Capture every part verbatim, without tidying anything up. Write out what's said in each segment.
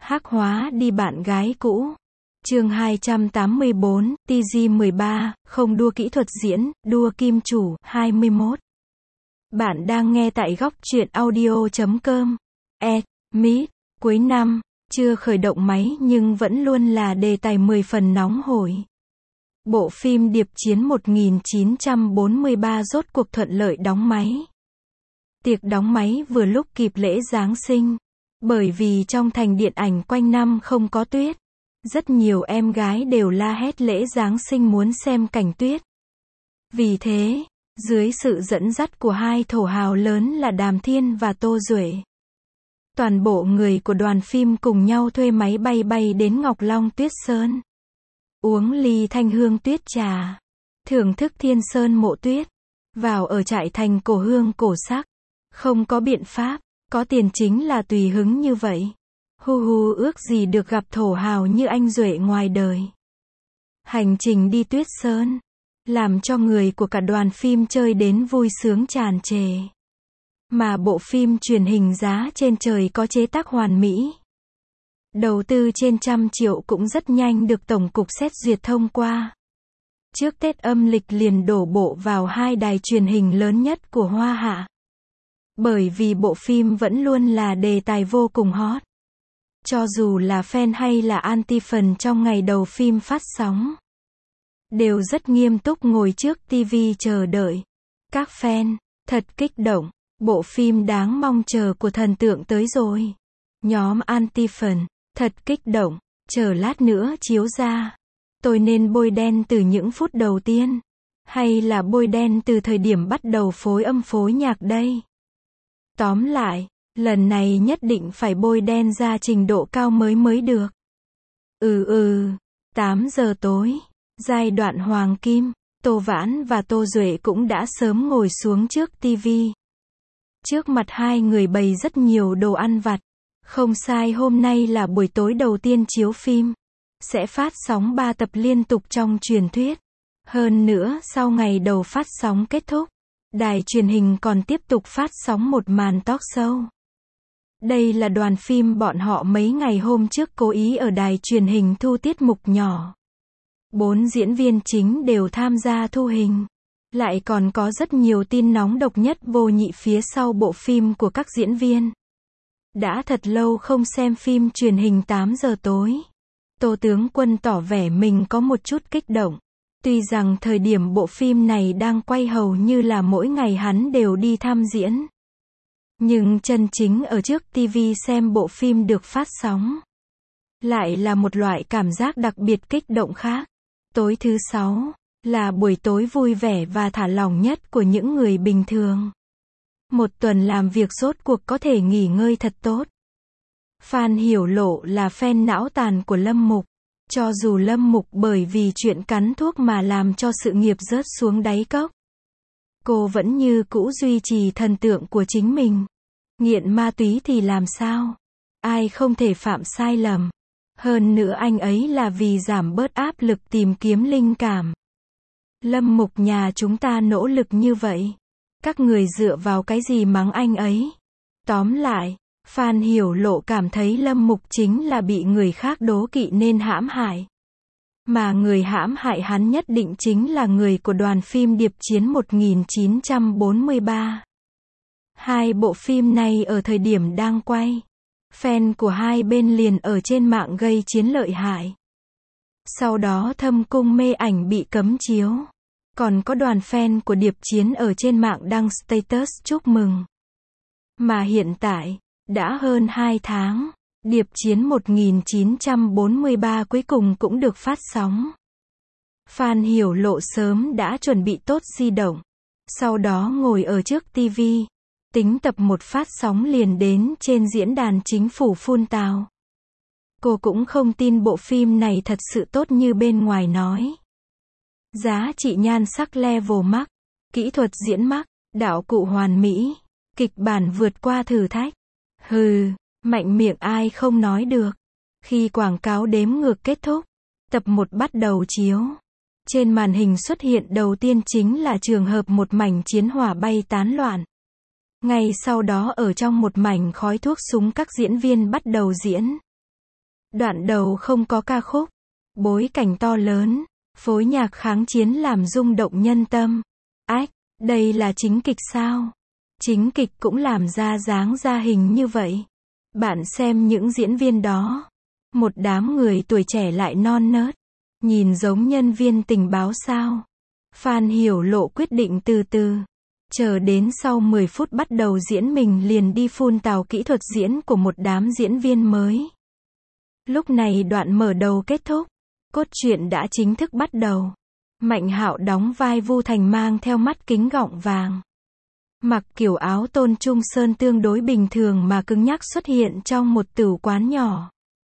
Hắc hóa đi bạn gái cũ. Chương hai trăm tám mươi bốn, T G mười ba, không đua kỹ thuật diễn, đua kim chủ, hai mươi mốt. Bạn đang nghe tại góc truyện audio chấm com. Ed, Meet, cuối năm, chưa khởi động máy nhưng vẫn luôn là đề tài mười phần nóng hổi. Bộ phim Điệp chiến một nghìn chín trăm bốn mươi ba rốt cuộc thuận lợi đóng máy. Tiệc đóng máy vừa lúc kịp lễ Giáng sinh. Bởi vì trong thành điện ảnh quanh năm không có tuyết. Rất nhiều em gái đều la hét lễ Giáng sinh muốn xem cảnh tuyết. Vì thế, dưới sự dẫn dắt của hai thổ hào lớn là Đàm Thiên và Tô Duệ, toàn bộ người của đoàn phim cùng nhau thuê máy bay bay đến Ngọc Long Tuyết Sơn. Uống ly thanh hương tuyết trà. Thưởng thức thiên sơn mộ tuyết. Vào ở trại thành cổ hương cổ sắc. Không có biện pháp, có tiền chính là tùy hứng như vậy. Hu hu ước gì được gặp thổ hào như anh Duệ ngoài đời. Hành trình đi Tuyết Sơn, làm cho người của cả đoàn phim chơi đến vui sướng tràn trề. Mà bộ phim truyền hình giá trên trời có chế tác hoàn mỹ. Đầu tư trên trăm triệu cũng rất nhanh được Tổng cục xét duyệt thông qua. Trước Tết âm lịch liền đổ bộ vào hai đài truyền hình lớn nhất của Hoa Hạ. Bởi vì bộ phim vẫn luôn là đề tài vô cùng hot. Cho dù là fan hay là anti-fan trong ngày đầu phim phát sóng, đều rất nghiêm túc ngồi trước ti vi chờ đợi. Các fan, thật kích động, bộ phim đáng mong chờ của thần tượng tới rồi. Nhóm anti-fan, thật kích động, chờ lát nữa chiếu ra. Tôi nên bôi đen từ những phút đầu tiên, hay là bôi đen từ thời điểm bắt đầu phối âm phối nhạc đây? Tóm lại, lần này nhất định phải bôi đen ra trình độ cao mới mới được. Ừ ừ, tám giờ tối, giai đoạn hoàng kim, Tô Vãn và Tô Duệ cũng đã sớm ngồi xuống trước ti vi. Trước mặt hai người bày rất nhiều đồ ăn vặt. Không sai, hôm nay là buổi tối đầu tiên chiếu phim. Sẽ phát sóng ba tập liên tục trong truyền thuyết. Hơn nữa, sau ngày đầu phát sóng kết thúc, đài truyền hình còn tiếp tục phát sóng một màn talk show. Đây là đoàn phim bọn họ mấy ngày hôm trước cố ý ở đài truyền hình thu tiết mục nhỏ. Bốn diễn viên chính đều tham gia thu hình. Lại còn có rất nhiều tin nóng độc nhất vô nhị phía sau bộ phim của các diễn viên. Đã thật lâu không xem phim truyền hình tám giờ tối. Tô Tướng Quân tỏ vẻ mình có một chút kích động. Tuy rằng thời điểm bộ phim này đang quay hầu như là mỗi ngày hắn đều đi tham diễn. Nhưng chân chính ở trước ti vi xem bộ phim được phát sóng, lại là một loại cảm giác đặc biệt kích động khác. Tối thứ sáu, là buổi tối vui vẻ và thả lỏng nhất của những người bình thường. Một tuần làm việc rốt cuộc có thể nghỉ ngơi thật tốt. Phan Hiểu Lộ là fan não tàn của Lâm Mục. Cho dù Lâm Mục bởi vì chuyện cắn thuốc mà làm cho sự nghiệp rớt xuống đáy cốc, cô vẫn như cũ duy trì thần tượng của chính mình. Nghiện ma túy thì làm sao? Ai không thể phạm sai lầm. Hơn nữa anh ấy là vì giảm bớt áp lực tìm kiếm linh cảm. Lâm Mục nhà chúng ta nỗ lực như vậy. Các người dựa vào cái gì mắng anh ấy? Tóm lại, Phan Hiểu Lộ cảm thấy Lâm Mục chính là bị người khác đố kỵ nên hãm hại. Mà người hãm hại hắn nhất định chính là người của đoàn phim Điệp chiến một nghìn chín trăm bốn mươi ba. Hai bộ phim này ở thời điểm đang quay, fan của hai bên liền ở trên mạng gây chiến lợi hại. Sau đó Thâm Cung Mê Ảnh bị cấm chiếu. Còn có đoàn fan của Điệp chiến ở trên mạng đăng status chúc mừng. Mà hiện tại, đã hơn hai tháng, Điệp chiến một nghìn chín trăm bốn mươi ba cuối cùng cũng được phát sóng. Phan Hiểu Lộ sớm đã chuẩn bị tốt di động. Sau đó ngồi ở trước ti vi. Tính tập một phát sóng liền đến trên diễn đàn chính phủ phun tào. Cô cũng không tin bộ phim này thật sự tốt như bên ngoài nói. Giá trị nhan sắc level max, kỹ thuật diễn max, đạo cụ hoàn mỹ, kịch bản vượt qua thử thách. Hừ, mạnh miệng ai không nói được. Khi quảng cáo đếm ngược kết thúc, tập một bắt đầu chiếu. Trên màn hình xuất hiện đầu tiên chính là trường hợp một mảnh chiến hỏa bay tán loạn. Ngay sau đó ở trong một mảnh khói thuốc súng các diễn viên bắt đầu diễn. Đoạn đầu không có ca khúc, bối cảnh to lớn, phối nhạc kháng chiến làm rung động nhân tâm. Ách, đây là chính kịch sao? Chính kịch cũng làm ra dáng ra hình như vậy. Bạn xem những diễn viên đó. Một đám người tuổi trẻ lại non nớt. Nhìn giống nhân viên tình báo sao? Phan Hiểu Lộ quyết định từ từ. Chờ đến sau mười phút bắt đầu diễn mình liền đi phun tào kỹ thuật diễn của một đám diễn viên mới. Lúc này đoạn mở đầu kết thúc. Cốt truyện đã chính thức bắt đầu. Mạnh Hạo đóng vai Vu Thành mang theo mắt kính gọng vàng. Mặc kiểu áo tôn trung sơn tương đối bình thường mà cứng nhắc xuất hiện trong một tửu quán nhỏ.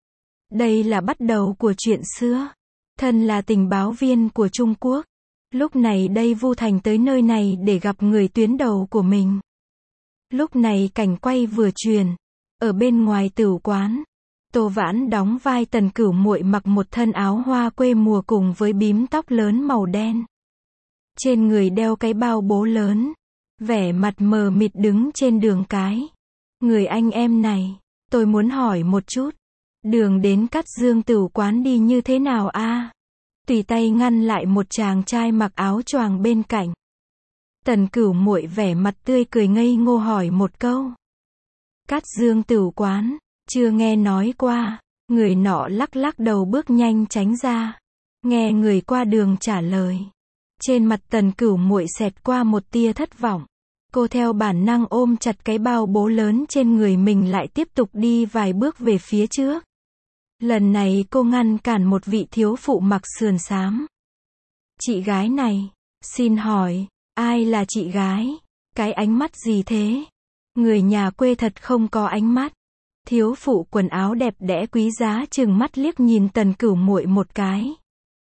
Đây là bắt đầu của chuyện xưa. Thân là tình báo viên của Trung Quốc. Lúc này đây Vu Thành tới nơi này để gặp người tuyến đầu của mình. Lúc này cảnh quay vừa truyền. Ở bên ngoài tửu quán. Tô Vãn đóng vai Tần Cửu Muội mặc một thân áo hoa quê mùa cùng với bím tóc lớn màu đen. Trên người đeo cái bao bố lớn. Vẻ mặt mờ mịt đứng trên đường cái. Người anh em này, tôi muốn hỏi một chút. Đường đến Cát Dương tửu quán đi như thế nào a? Tùy tay ngăn lại một chàng trai mặc áo choàng bên cạnh. Tần Cửu Muội vẻ mặt tươi cười ngây ngô hỏi một câu. Cát Dương tửu quán, chưa nghe nói qua. Người nọ lắc lắc đầu bước nhanh tránh ra. Nghe người qua đường trả lời. Trên mặt Tần Cửu Muội xẹt qua một tia thất vọng. Cô theo bản năng ôm chặt cái bao bố lớn trên người mình lại tiếp tục đi vài bước về phía trước. Lần này cô ngăn cản một vị thiếu phụ mặc sườn xám. Chị gái này, xin hỏi, ai là chị gái? Cái ánh mắt gì thế? Người nhà quê thật không có ánh mắt. Thiếu phụ quần áo đẹp đẽ quý giá trừng mắt liếc nhìn Tần Cửu Muội một cái.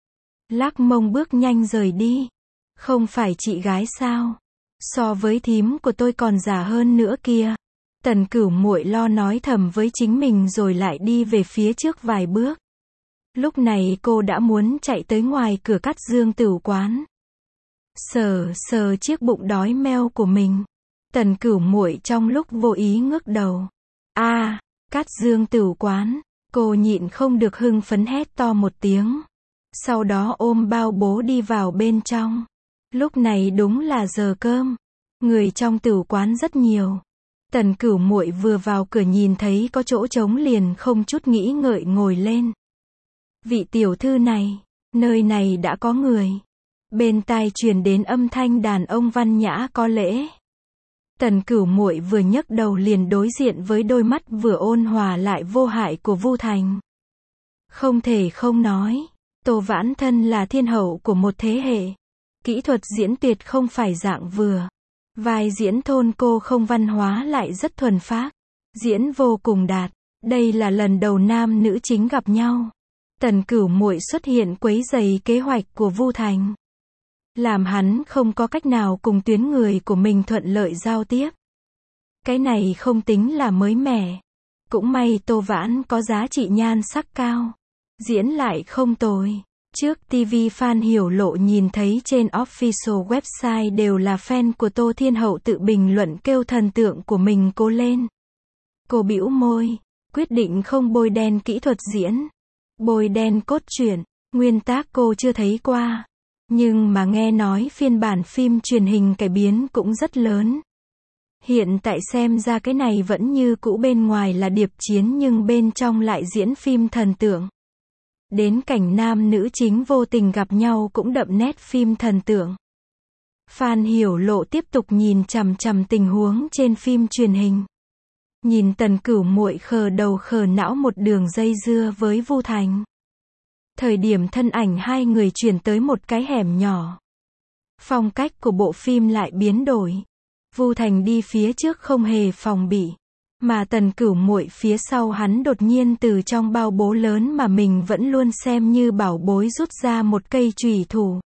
Lắc mông bước nhanh rời đi. Không phải chị gái sao? So với thím của tôi còn già hơn nữa kia. Tần Cửu Muội lo nói thầm với chính mình rồi lại đi về phía trước vài bước. Lúc này cô đã muốn chạy tới ngoài cửa Cát Dương tửu quán. Sờ sờ chiếc bụng đói meo của mình. Tần Cửu Muội trong lúc vô ý ngước đầu. A, à, Cát Dương tửu quán. Cô nhịn không được hưng phấn hét to một tiếng. Sau đó ôm bao bố đi vào bên trong. Lúc này đúng là giờ cơm. Người trong tửu quán rất nhiều. Tần Cửu Muội vừa vào cửa nhìn thấy có chỗ trống liền không chút nghĩ ngợi ngồi lên. Vị tiểu thư này, nơi này đã có người. Bên tai truyền đến âm thanh đàn ông văn nhã có lễ. Tần Cửu Muội vừa nhấc đầu liền đối diện với đôi mắt vừa ôn hòa lại vô hại của Vu Thành. Không thể không nói, Tô Vãn Thân là thiên hậu của một thế hệ. Kỹ thuật diễn tuyệt không phải dạng vừa. Vai diễn thôn cô không văn hóa lại rất thuần phác. Diễn vô cùng đạt. Đây là lần đầu nam nữ chính gặp nhau. Tần Cửu Muội xuất hiện quấy rầy kế hoạch của Vu Thành. Làm hắn không có cách nào cùng tuyến người của mình thuận lợi giao tiếp. Cái này không tính là mới mẻ. Cũng may Tô Vãn có giá trị nhan sắc cao. Diễn lại không tồi. Trước ti vi Phan Hiểu Lộ nhìn thấy trên official website đều là fan của Tô Thiên Hậu tự bình luận kêu thần tượng của mình cô lên. Cô bĩu môi, quyết định không bôi đen kỹ thuật diễn. Bôi đen cốt truyện, nguyên tác cô chưa thấy qua. Nhưng mà nghe nói phiên bản phim truyền hình cải biến cũng rất lớn. Hiện tại xem ra cái này vẫn như cũ, bên ngoài là điệp chiến nhưng bên trong lại diễn phim thần tượng. Đến cảnh nam nữ chính vô tình gặp nhau cũng đậm nét phim thần tượng. Phan Hiểu Lộ tiếp tục nhìn chằm chằm tình huống trên phim truyền hình. Nhìn Tần Cửu Muội khờ đầu khờ não một đường dây dưa với Vu Thành. Thời điểm thân ảnh hai người chuyển tới một cái hẻm nhỏ. Phong cách của bộ phim lại biến đổi. Vu Thành đi phía trước không hề phòng bị. Mà Tần Cửu Muội phía sau hắn đột nhiên từ trong bao bố lớn mà mình vẫn luôn xem như bảo bối rút ra một cây chùy thủ.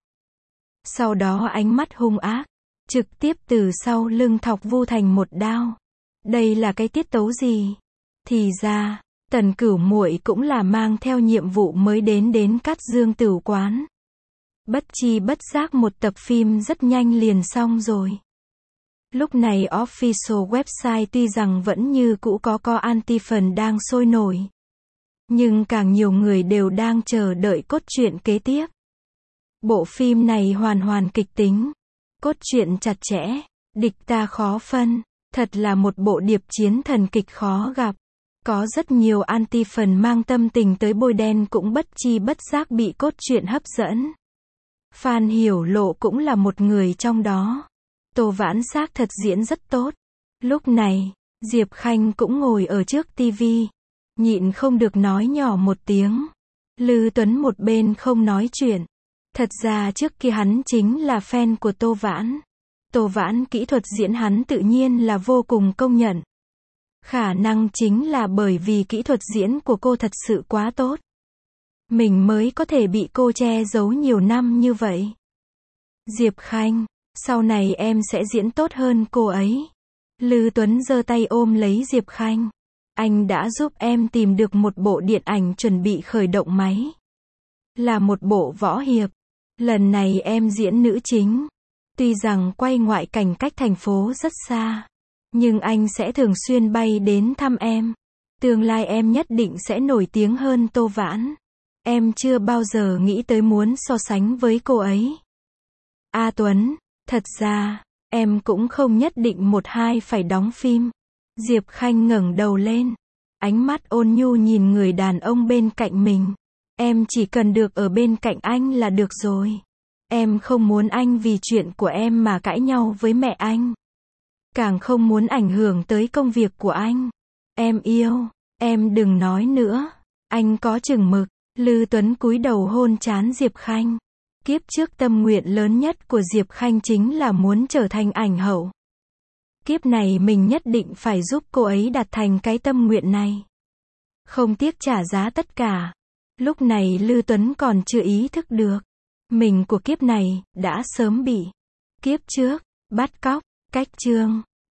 Sau đó ánh mắt hung ác, trực tiếp từ sau lưng thọc Vu Thành một đao. Đây là cái tiết tấu gì? Thì ra, Tần Cửu Muội cũng là mang theo nhiệm vụ mới đến đến Cát Dương tửu quán. Bất chi bất giác một tập phim rất nhanh liền xong rồi. Lúc này official website tuy rằng vẫn như cũ có co anti-fan đang sôi nổi. Nhưng càng nhiều người đều đang chờ đợi cốt truyện kế tiếp. Bộ phim này hoàn hoàn kịch tính, cốt truyện chặt chẽ, địch ta khó phân, thật là một bộ điệp chiến thần kịch khó gặp. Có rất nhiều anti phần mang tâm tình tới bôi đen cũng bất chi bất giác bị cốt truyện hấp dẫn. Phan Hiểu Lộ cũng là một người trong đó. Tô Vãn xác thật diễn rất tốt. Lúc này, Diệp Khanh cũng ngồi ở trước tivi, nhịn không được nói nhỏ một tiếng. Lư Tuấn một bên không nói chuyện. Thật ra trước kia hắn chính là fan của Tô Vãn. Tô Vãn kỹ thuật diễn hắn tự nhiên là vô cùng công nhận. Khả năng chính là bởi vì kỹ thuật diễn của cô thật sự quá tốt. Mình mới có thể bị cô che giấu nhiều năm như vậy. Diệp Khanh, sau này em sẽ diễn tốt hơn cô ấy. Lư Tuấn giơ tay ôm lấy Diệp Khanh. Anh đã giúp em tìm được một bộ điện ảnh chuẩn bị khởi động máy. Là một bộ võ hiệp. Lần này em diễn nữ chính. Tuy rằng quay ngoại cảnh cách thành phố rất xa, nhưng anh sẽ thường xuyên bay đến thăm em. Tương lai em nhất định sẽ nổi tiếng hơn Tô Vãn. Em chưa bao giờ nghĩ tới muốn so sánh với cô ấy. A Tuấn, thật ra, em cũng không nhất định một hai phải đóng phim. Diệp Khanh ngẩng đầu lên. Ánh mắt ôn nhu nhìn người đàn ông bên cạnh mình. Em chỉ cần được ở bên cạnh anh là được rồi. Em không muốn anh vì chuyện của em mà cãi nhau với mẹ anh. Càng không muốn ảnh hưởng tới công việc của anh. Em yêu, em đừng nói nữa. Anh có chừng mực. Lư Tuấn cúi đầu hôn trán Diệp Khanh. Kiếp trước tâm nguyện lớn nhất của Diệp Khanh chính là muốn trở thành ảnh hậu. Kiếp này mình nhất định phải giúp cô ấy đạt thành cái tâm nguyện này. Không tiếc trả giá tất cả. Lúc này Lư Tuấn còn chưa ý thức được. Mình của kiếp này, đã sớm bị kiếp trước, bắt cóc, cách chương.